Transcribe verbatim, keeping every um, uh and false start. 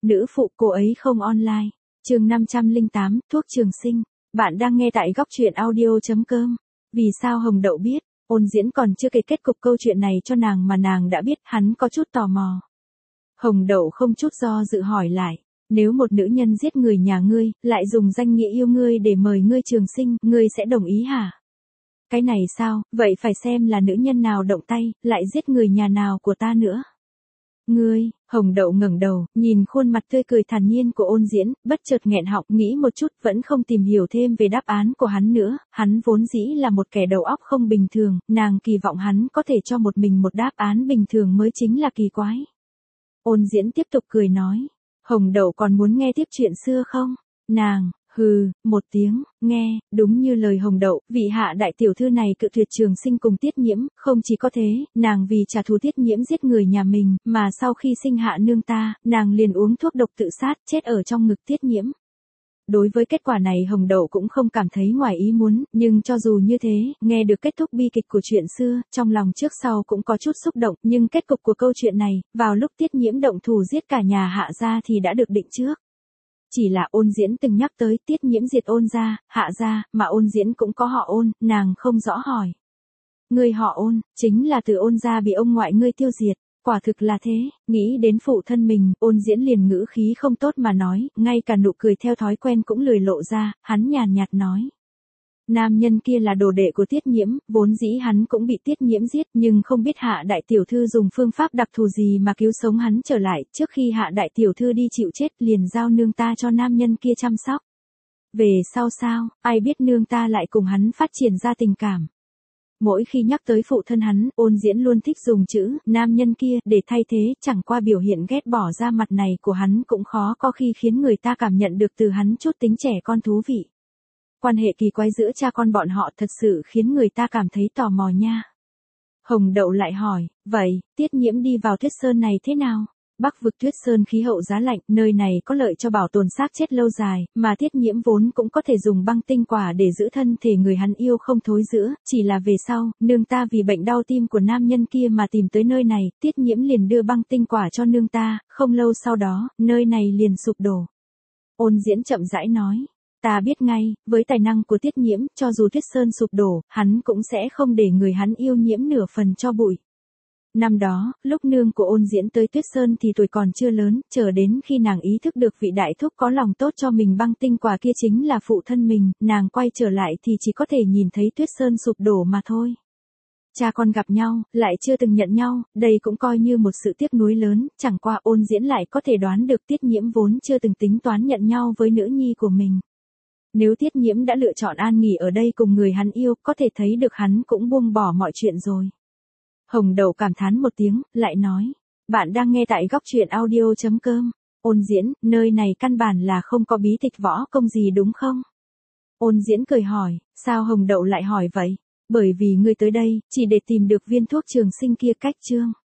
Nữ phụ cô ấy không online. Chương năm trăm lẻ tám, thuốc trường sinh. Bạn đang nghe tại góc truyện audio chấm com. Vì sao Hồng Đậu biết? Ôn Diễn còn chưa kể kết cục câu chuyện này cho nàng mà nàng đã biết, hắn có chút tò mò. Hồng Đậu không chút do dự hỏi lại. Nếu một nữ nhân giết người nhà ngươi, lại dùng danh nghĩa yêu ngươi để mời ngươi trường sinh, ngươi sẽ đồng ý hả? Cái này sao, vậy phải xem là nữ nhân nào động tay, lại giết người nhà nào của ta nữa. Ngươi, Hồng Đậu ngẩng đầu, nhìn khuôn mặt tươi cười thản nhiên của Ôn Diễn, bất chợt nghẹn họng, nghĩ một chút vẫn không tìm hiểu thêm về đáp án của hắn nữa, hắn vốn dĩ là một kẻ đầu óc không bình thường, nàng kỳ vọng hắn có thể cho một mình một đáp án bình thường mới chính là kỳ quái. Ôn Diễn tiếp tục cười nói, Hồng Đậu còn muốn nghe tiếp chuyện xưa không? Nàng, hừ, một tiếng, nghe, đúng như lời Hồng Đậu, vị hạ đại tiểu thư này cự tuyệt trường sinh cùng Tiết Nhiễm, không chỉ có thế, nàng vì trả thù Tiết Nhiễm giết người nhà mình, mà sau khi sinh hạ nương ta, nàng liền uống thuốc độc tự sát, chết ở trong ngực Tiết Nhiễm. Đối với kết quả này Hồng Đậu cũng không cảm thấy ngoài ý muốn, nhưng cho dù như thế, nghe được kết thúc bi kịch của chuyện xưa, trong lòng trước sau cũng có chút xúc động, nhưng kết cục của câu chuyện này, vào lúc Tiết Nhiễm động thủ giết cả nhà Hạ gia thì đã được định trước. Chỉ là Ôn Diễn từng nhắc tới Tiết Nhiễm diệt Ôn gia, Hạ gia, mà Ôn Diễn cũng có họ Ôn, nàng không rõ hỏi. Người họ Ôn, chính là từ Ôn gia bị ông ngoại ngươi tiêu diệt. Quả thực là thế, nghĩ đến phụ thân mình, Ôn Diễn liền ngữ khí không tốt mà nói, ngay cả nụ cười theo thói quen cũng lười lộ ra, hắn nhàn nhạt nói. Nam nhân kia là đồ đệ của Tiết Nhiễm, vốn dĩ hắn cũng bị Tiết Nhiễm giết, nhưng không biết hạ đại tiểu thư dùng phương pháp đặc thù gì mà cứu sống hắn trở lại, trước khi hạ đại tiểu thư đi chịu chết liền giao nương ta cho nam nhân kia chăm sóc. Về sau sao, ai biết nương ta lại cùng hắn phát triển ra tình cảm. Mỗi khi nhắc tới phụ thân hắn, Ôn Diễn luôn thích dùng chữ, nam nhân kia, để thay thế, chẳng qua biểu hiện ghét bỏ ra mặt này của hắn cũng khó có khi khiến người ta cảm nhận được từ hắn chút tính trẻ con thú vị. Quan hệ kỳ quái giữa cha con bọn họ thật sự khiến người ta cảm thấy tò mò nha. Hồng Đậu lại hỏi, vậy, Tiết Nhiễm đi vào Tuyết Sơn này thế nào? Bắc vực Tuyết Sơn khí hậu giá lạnh, nơi này có lợi cho bảo tồn xác chết lâu dài, mà Tiết Nhiễm vốn cũng có thể dùng băng tinh quả để giữ thân thể người hắn yêu không thối rữa, chỉ là về sau, nương ta vì bệnh đau tim của nam nhân kia mà tìm tới nơi này, Tiết Nhiễm liền đưa băng tinh quả cho nương ta, không lâu sau đó, nơi này liền sụp đổ. Ôn Diễn chậm rãi nói. Ta biết ngay, với tài năng của Tiết Nhiễm, cho dù Tuyết Sơn sụp đổ, hắn cũng sẽ không để người hắn yêu nhiễm nửa phần cho bụi. Năm đó, lúc nương của Ôn Diễn tới Tuyết Sơn thì tuổi còn chưa lớn, chờ đến khi nàng ý thức được vị đại thúc có lòng tốt cho mình băng tinh quả kia chính là phụ thân mình, nàng quay trở lại thì chỉ có thể nhìn thấy Tuyết Sơn sụp đổ mà thôi. Cha con gặp nhau, lại chưa từng nhận nhau, đây cũng coi như một sự tiếc nuối lớn, chẳng qua Ôn Diễn lại có thể đoán được Tiết Nhiễm vốn chưa từng tính toán nhận nhau với nữ nhi của mình. Nếu Tiết Nhiễm đã lựa chọn an nghỉ ở đây cùng người hắn yêu, có thể thấy được hắn cũng buông bỏ mọi chuyện rồi. Hồng Đậu cảm thán một tiếng, lại nói. Bạn đang nghe tại góc truyện audio chấm com. Ôn Diễn, nơi này căn bản là không có bí tịch võ công gì đúng không? Ôn Diễn cười hỏi, sao Hồng Đậu lại hỏi vậy? Bởi vì ngươi tới đây, chỉ để tìm được viên thuốc trường sinh kia cách chương.